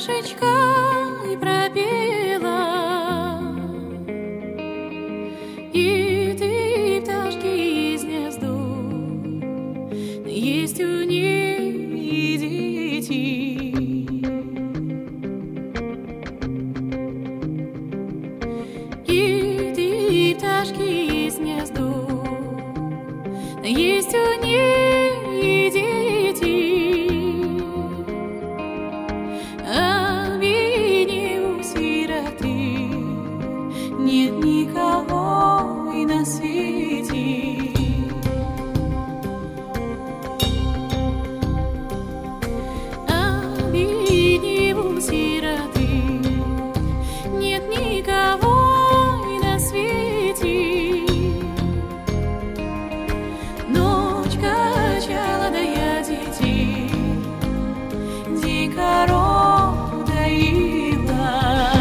пташечкой пропела, и ты, пташки из гнезду, есть у ней дети. И ты, пташки из гнезду, есть у ней дети. Нет никого и на свете. Обиднее сироты, нет никого и на свете. Ночь качала, да я детей, день коров доила.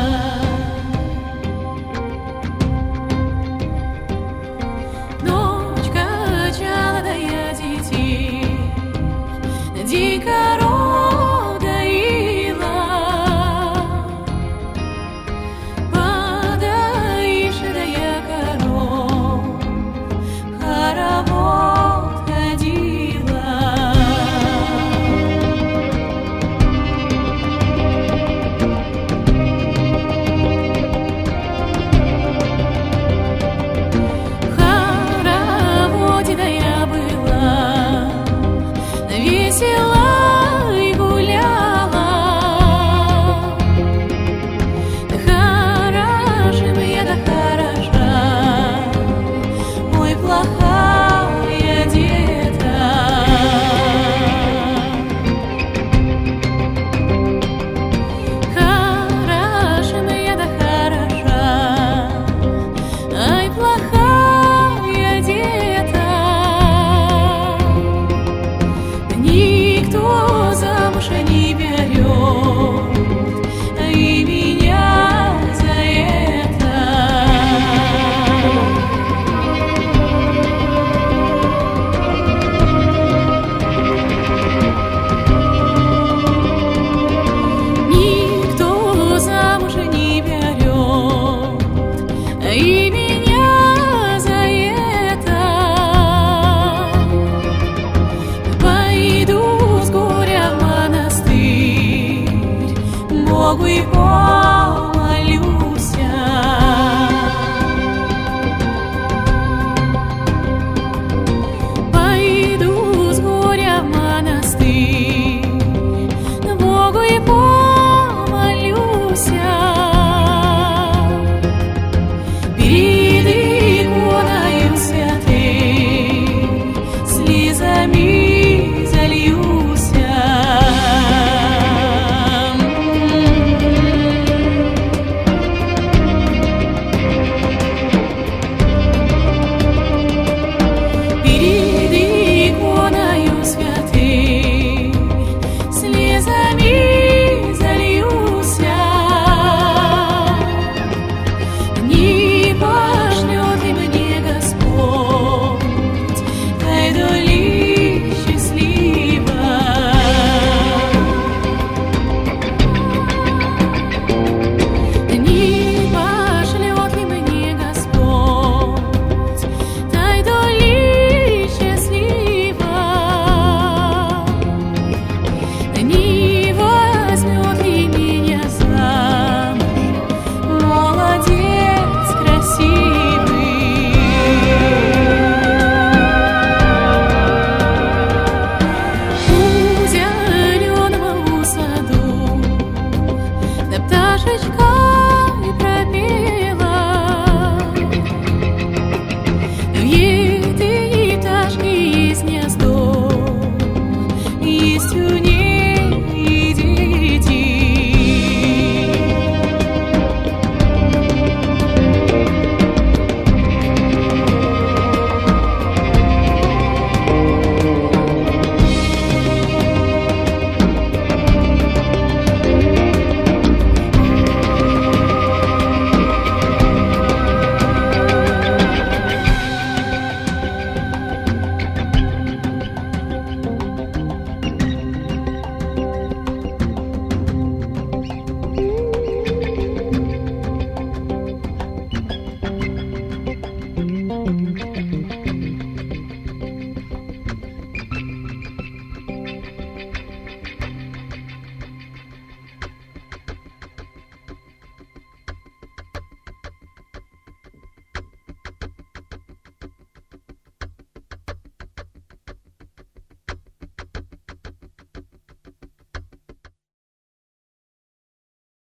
День коров доила, подоивши, да я коров хоровод ходила. В хороводе, да я была весела и гуляла. Хороша бы я, да хороша, ой, плохая деда. Хороша бы я, да хороша, ай, плохая деда. Никто замуж не берет, и меня за это. Никто замуж не берет, и меня за это. Пойду с горя в монастырь, Богу и